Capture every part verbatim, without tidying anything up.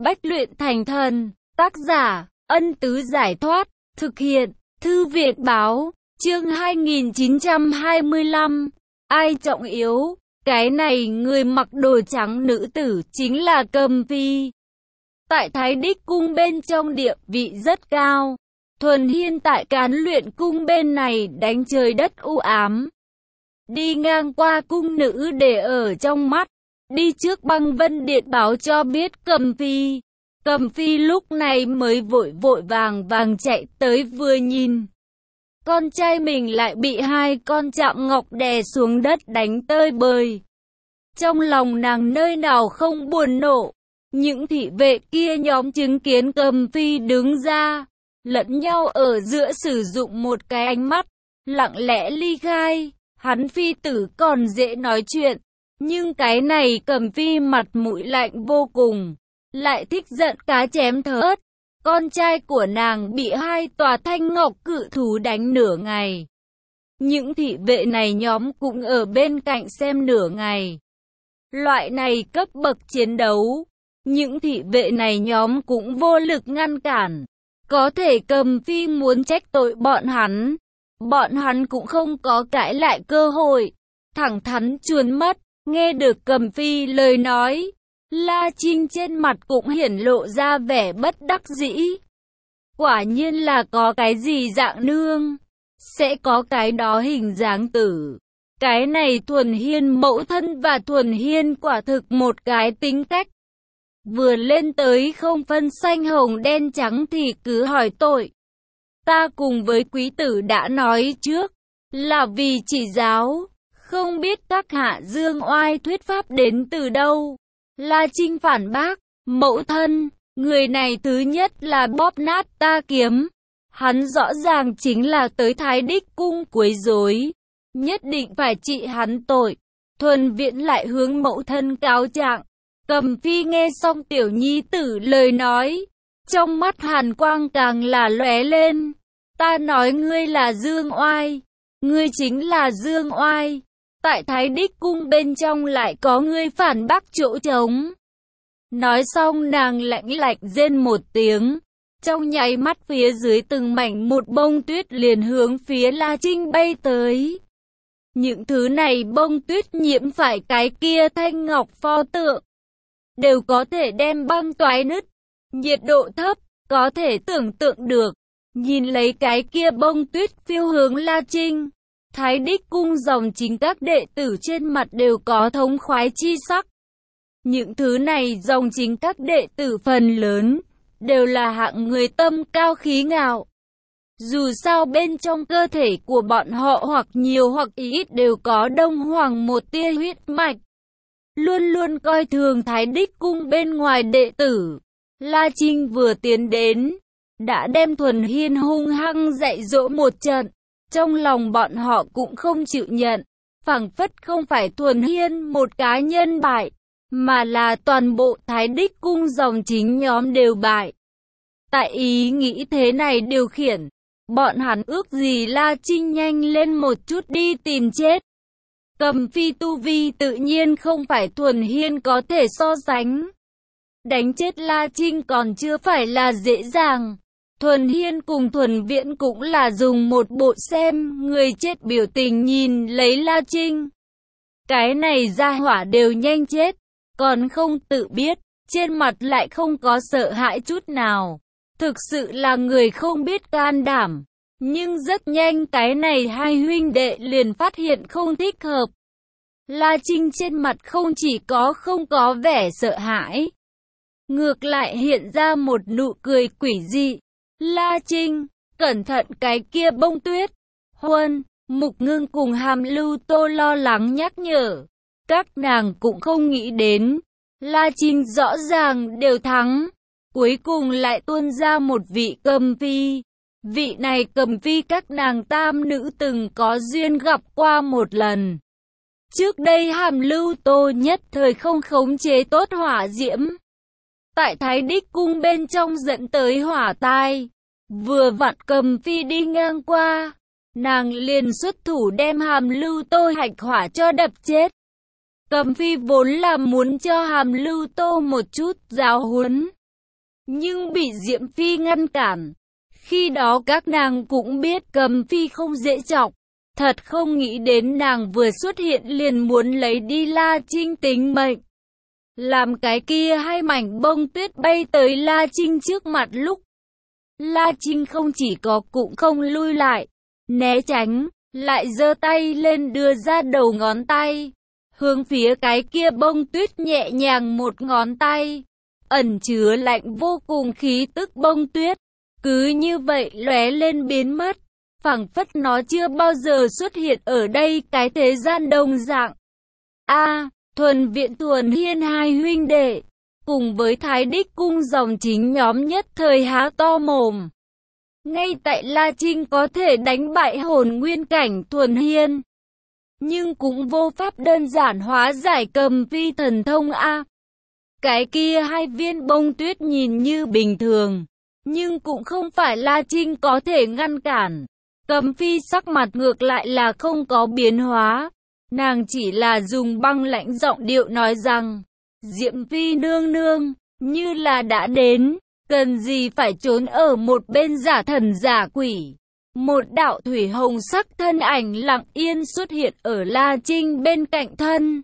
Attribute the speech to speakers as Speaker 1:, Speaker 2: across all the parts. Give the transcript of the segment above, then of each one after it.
Speaker 1: Bách luyện thành thần. Tác giả, Ân Tứ Giải Thoát. Thực hiện, Thư Việt Báo. Chương hai nghìn chín trăm hai mươi lăm. Ai trọng yếu? Cái này người mặc đồ trắng nữ tử chính là Cầm Phi. Tại Thái Đích Cung bên trong địa vị rất cao. Thuần Hiên tại Cán Luyện Cung bên này đánh trời đất u ám. Đi ngang qua cung nữ để ở trong mắt. Đi trước Băng Vân Điện báo cho biết Cầm Phi. Cầm Phi lúc này mới vội vội vàng vàng chạy tới vừa nhìn. Con trai mình lại bị hai con chạm ngọc đè xuống đất đánh tơi bời. Trong lòng nàng nơi nào không buồn nộ. Những thị vệ kia nhóm chứng kiến Cầm Phi đứng ra, lẫn nhau ở giữa sử dụng một cái ánh mắt, lặng lẽ ly khai. Hắn phi tử còn dễ nói chuyện, nhưng cái này Cầm Phi mặt mũi lạnh vô cùng, lại thích giận cá chém thớt. Con trai của nàng bị hai tòa thanh ngọc cự thú đánh nửa ngày. Những thị vệ này nhóm cũng ở bên cạnh xem nửa ngày. Loại này cấp bậc chiến đấu, những thị vệ này nhóm cũng vô lực ngăn cản. Có thể Cầm Phi muốn trách tội bọn hắn, bọn hắn cũng không có cãi lại cơ hội, thẳng thắn chuồn mất. Nghe được Cầm Phi lời nói, La Trinh trên mặt cũng hiển lộ ra vẻ bất đắc dĩ. Quả nhiên là có cái gì dạng nương, sẽ có cái đó hình dáng tử. Cái này Thuần Hiên mẫu thân và Thuần Hiên quả thực một cái tính cách. Vừa lên tới không phân xanh hồng đen trắng thì cứ hỏi tội. Ta cùng với quý tử đã nói trước, là vì chỉ giáo, không biết các hạ dương oai thuyết pháp đến từ đâu. La Trinh phản bác, mẫu thân, người này thứ nhất là bóp nát ta kiếm. Hắn rõ ràng chính là tới Thái Đích Cung quấy rối, nhất định phải trị hắn tội. Thuần Viễn lại hướng mẫu thân cáo trạng. Cầm Phi nghe xong tiểu nhi tử lời nói, trong mắt hàn quang càng là lóe lên. Ta nói ngươi là Dương Oai, ngươi chính là Dương Oai. Tại Thái Đích Cung bên trong lại có ngươi phản bác chỗ trống. Nói xong nàng lạnh lạnh rên một tiếng. Trong nháy mắt phía dưới từng mảnh một bông tuyết liền hướng phía La Trinh bay tới. Những thứ này bông tuyết nhiễm phải cái kia thanh ngọc pho tượng, đều có thể đem băng toái nứt. Nhiệt độ thấp, có thể tưởng tượng được. Nhìn lấy cái kia bông tuyết phiêu hướng La Trinh, Thái Đích Cung dòng chính các đệ tử trên mặt đều có thống khoái chi sắc. Những thứ này dòng chính các đệ tử phần lớn, đều là hạng người tâm cao khí ngạo. Dù sao bên trong cơ thể của bọn họ hoặc nhiều hoặc ít đều có Đông Hoàng một tia huyết mạch. Luôn luôn coi thường Thái Đích Cung bên ngoài đệ tử. La Trinh vừa tiến đến, đã đem Thuần Hiên hung hăng dạy dỗ một trận. Trong lòng bọn họ cũng không chịu nhận, phảng phất không phải Thuần Hiên một cá nhân bại, mà là toàn bộ Thái Đích Cung dòng chính nhóm đều bại. Tại ý nghĩ thế này điều khiển, bọn hắn ước gì La Trinh nhanh lên một chút đi tìm chết. Cầm Phi tu vi tự nhiên không phải Thuần Hiên có thể so sánh. Đánh chết La Trinh còn chưa phải là dễ dàng. Thuần Hiên cùng Thuần Viễn cũng là dùng một bộ xem người chết biểu tình nhìn lấy La Trinh. Cái này ra hỏa đều nhanh chết, còn không tự biết, trên mặt lại không có sợ hãi chút nào. Thực sự là người không biết can đảm. Nhưng rất nhanh cái này hai huynh đệ liền phát hiện không thích hợp. La Trinh trên mặt không chỉ có không có vẻ sợ hãi, ngược lại hiện ra một nụ cười quỷ dị. La Trinh, cẩn thận cái kia bông tuyết. Huân, Mục Ngưng cùng Hàm Lưu Tô lo lắng nhắc nhở. Các nàng cũng không nghĩ đến, La Trinh rõ ràng đều thắng, cuối cùng lại tuôn ra một vị Cầm Phi. Vị này Cầm Phi các nàng tam nữ từng có duyên gặp qua một lần. Trước đây Hàm Lưu Tô nhất thời không khống chế tốt hỏa diễm, tại Thái Đích Cung bên trong dẫn tới hỏa tai. Vừa vặn Cầm Phi đi ngang qua, nàng liền xuất thủ đem Hàm Lưu Tô hạch hỏa cho đập chết. Cầm Phi vốn là muốn cho Hàm Lưu Tô một chút giáo huấn, nhưng bị Diễm Phi ngăn cản. Khi đó các nàng cũng biết Cầm Phi không dễ chọc, thật không nghĩ đến nàng vừa xuất hiện liền muốn lấy đi La Trinh tính mệnh. Làm cái kia hai mảnh bông tuyết bay tới La Trinh trước mặt lúc La Trinh không chỉ có cũng không lui lại, né tránh, lại giơ tay lên đưa ra đầu ngón tay, hướng phía cái kia bông tuyết nhẹ nhàng một ngón tay, ẩn chứa lạnh vô cùng khí tức bông tuyết, cứ như vậy lóe lên biến mất, phảng phất nó chưa bao giờ xuất hiện ở đây cái thế gian đồng dạng. A, Thuần Viện Thuần Hiên hai huynh đệ, cùng với Thái Đích cung dòng chính nhóm nhất thời há to mồm. Ngay tại La Trinh có thể đánh bại hồn nguyên cảnh Thuần Hiên, nhưng cũng vô pháp đơn giản hóa giải Cầm Phi thần thông A. Cái kia hai viên bông tuyết nhìn như bình thường, nhưng cũng không phải La Trinh có thể ngăn cản. Cầm Phi sắc mặt ngược lại là không có biến hóa, nàng chỉ là dùng băng lãnh giọng điệu nói rằng, Diễm Phi nương nương, như là đã đến, cần gì phải trốn ở một bên giả thần giả quỷ. Một đạo thủy hồng sắc thân ảnh lặng yên xuất hiện ở La Trinh bên cạnh thân.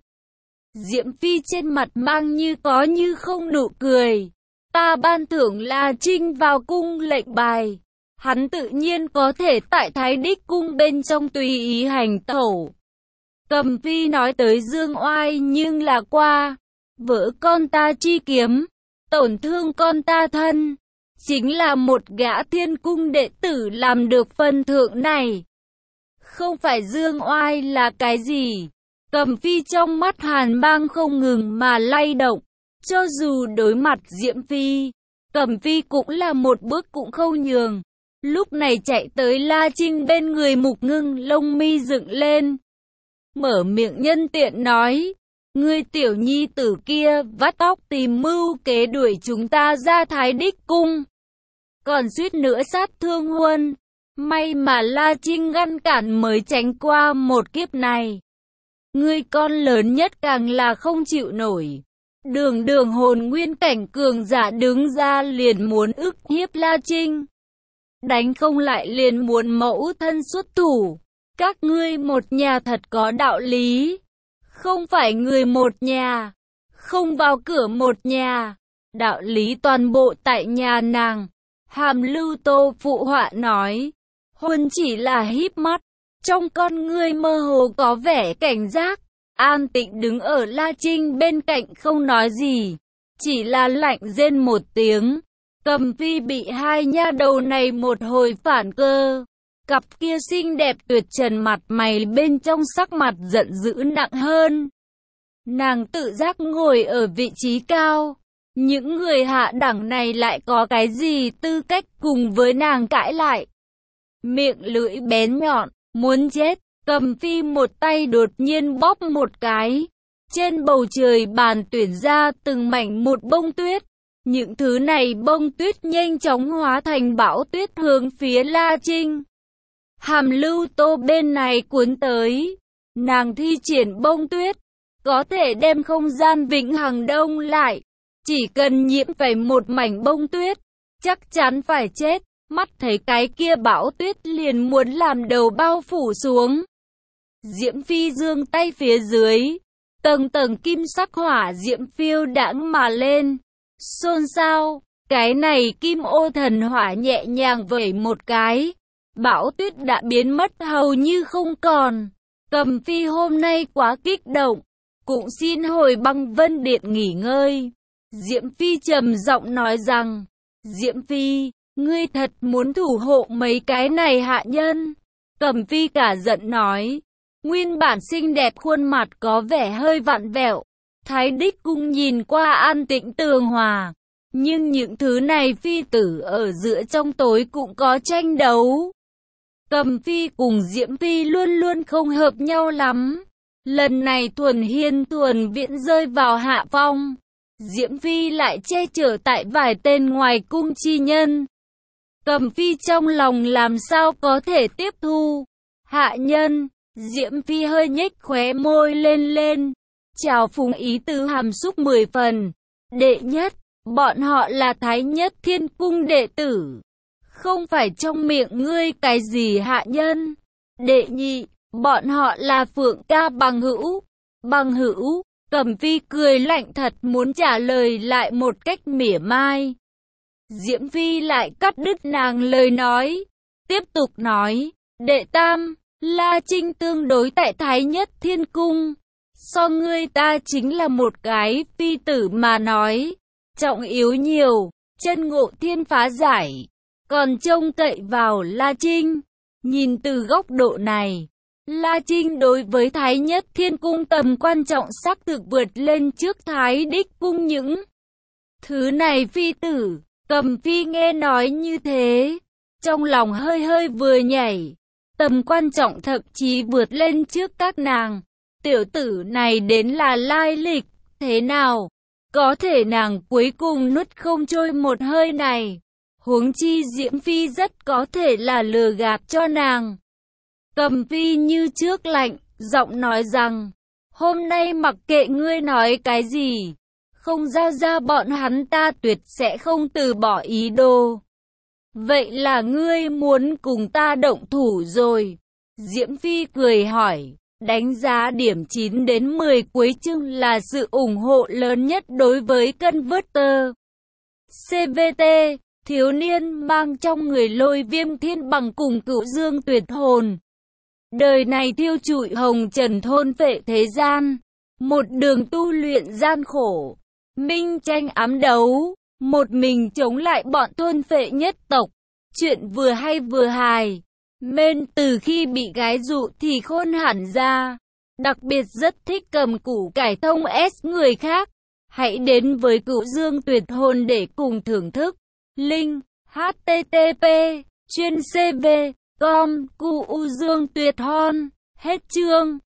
Speaker 1: Diễm Phi trên mặt mang như có như không nụ cười. Ta ban thưởng La Trinh vào cung lệnh bài. Hắn tự nhiên có thể tại Thái Đích cung bên trong tùy ý hành tẩu. Cầm Phi nói tới Dương Oai nhưng là qua. Vỡ con ta chi kiếm, tổn thương con ta thân. Chính là một gã thiên cung đệ tử làm được phần thưởng này. Không phải Dương Oai là cái gì? Cầm Phi trong mắt hàn mang không ngừng mà lay động. Cho dù đối mặt Diễm Phi, Cầm Phi cũng là một bước cũng không nhường. Lúc này chạy tới La Trinh bên người Mục Ngưng, lông mi dựng lên. Mở miệng nhân tiện nói, ngươi tiểu nhi tử kia vắt óc tìm mưu kế đuổi chúng ta ra Thái Đích cung. Còn suýt nữa sát thương Huân. May mà La Trinh ngăn cản mới tránh qua một kiếp này. Ngươi con lớn nhất càng là không chịu nổi. Đường đường hồn nguyên cảnh cường giả đứng ra liền muốn ức hiếp La Trinh. Đánh không lại liền muốn mẫu thân xuất thủ. Các ngươi một nhà thật có đạo lý. Không phải người một nhà. Không vào cửa một nhà. Đạo lý toàn bộ tại nhà nàng. Hàm Lưu Tô phụ họa nói. Huân chỉ là híp mắt. Trong con ngươi mơ hồ có vẻ cảnh giác. An tĩnh đứng ở La Trinh bên cạnh không nói gì. Chỉ là lạnh rên một tiếng. Cầm Phi bị hai nha đầu này một hồi phản cơ. Cặp kia xinh đẹp tuyệt trần mặt mày bên trong sắc mặt giận dữ nặng hơn. Nàng tự giác ngồi ở vị trí cao. Những người hạ đẳng này lại có cái gì tư cách cùng với nàng cãi lại. Miệng lưỡi bén nhọn, muốn chết. Cầm Phi một tay đột nhiên bóp một cái. Trên bầu trời bàn tuyển ra từng mảnh một bông tuyết. Những thứ này bông tuyết nhanh chóng hóa thành bão tuyết hướng phía La Trinh. Hàm Lưu Tô bên này cuốn tới. Nàng thi triển bông tuyết. Có thể đem không gian vĩnh hằng đông lại. Chỉ cần nhiễm phải một mảnh bông tuyết. Chắc chắn phải chết. Mắt thấy cái kia bão tuyết liền muốn làm đầu bao phủ xuống. Diễm Phi giương tay phía dưới. Tầng tầng kim sắc hỏa diễm phiêu đãng mà lên. Xôn xao. Cái này kim ô thần hỏa nhẹ nhàng vẩy một cái. Bão tuyết đã biến mất hầu như không còn. Cầm Phi hôm nay quá kích động. Cũng xin hồi băng vân điện nghỉ ngơi. Diễm Phi trầm giọng nói rằng. Diễm Phi, ngươi thật muốn thủ hộ mấy cái này hạ nhân. Cầm Phi cả giận nói. Nguyên bản xinh đẹp khuôn mặt có vẻ hơi vặn vẹo. Thái Đích cung nhìn qua an tĩnh tường hòa. Nhưng những thứ này phi tử ở giữa trong tối cũng có tranh đấu. Cầm Phi cùng Diễm Phi luôn luôn không hợp nhau lắm. Lần này Thuần Hiên Thuần Viễn rơi vào hạ phong. Diễm Phi lại che chở tại vài tên ngoài cung chi nhân. Cầm Phi trong lòng làm sao có thể tiếp thu. Hạ nhân, Diễm Phi hơi nhếch khóe môi lên lên. Chào phúng ý tứ hàm xúc mười phần. Đệ nhất, bọn họ là Thái Nhất Thiên Cung đệ tử, không phải trong miệng ngươi cái gì hạ nhân. Đệ nhị, bọn họ là Phượng ca bằng hữu. Bằng hữu, Cẩm Phi cười lạnh thật muốn trả lời lại một cách mỉa mai. Diễm Phi lại cắt đứt nàng lời nói, tiếp tục nói, đệ tam, La Trinh tương đối tại Thái Nhất Thiên Cung, so ngươi ta chính là một cái phi tử mà nói, trọng yếu nhiều, chân ngộ thiên phá giải, còn trông cậy vào La Trinh. Nhìn từ góc độ này, La Trinh đối với Thái Nhất Thiên Cung tầm quan trọng xác thực vượt lên trước Thái Đích Cung những thứ này phi tử. Cẩm Phi nghe nói như thế, trong lòng hơi hơi vừa nhảy, tầm quan trọng thậm chí vượt lên trước các nàng. Tiểu tử này đến là lai lịch, thế nào? Có thể nàng cuối cùng nuốt không trôi một hơi này. Huống chi Diễm Phi rất có thể là lừa gạt cho nàng. Cẩm Phi như trước lạnh, giọng nói rằng, hôm nay mặc kệ ngươi nói cái gì, không giao ra bọn hắn ta tuyệt sẽ không từ bỏ ý đồ. Vậy là ngươi muốn cùng ta động thủ rồi? Diễm Phi cười hỏi, đánh giá điểm chín đến mười cuối chương là sự ủng hộ lớn nhất đối với Converter. xê vê tê, thiếu niên mang trong người Lôi Viêm Thiên Bằng cùng Cửu Dương Tuyệt Hồn. Đời này thiêu trụi hồng trần thôn phệ thế gian, một đường tu luyện gian khổ, minh tranh ám đấu, một mình chống lại bọn thôn phệ nhất tộc. Chuyện vừa hay vừa hài, men từ khi bị gái dụ thì khôn hẳn ra, đặc biệt rất thích cầm củ cải thông S người khác. Hãy đến với Cửu Dương Tuyệt Hồn để cùng thưởng thức. Link h t t p chuyên c v com cu u dương tuyệt hon. Hết chương.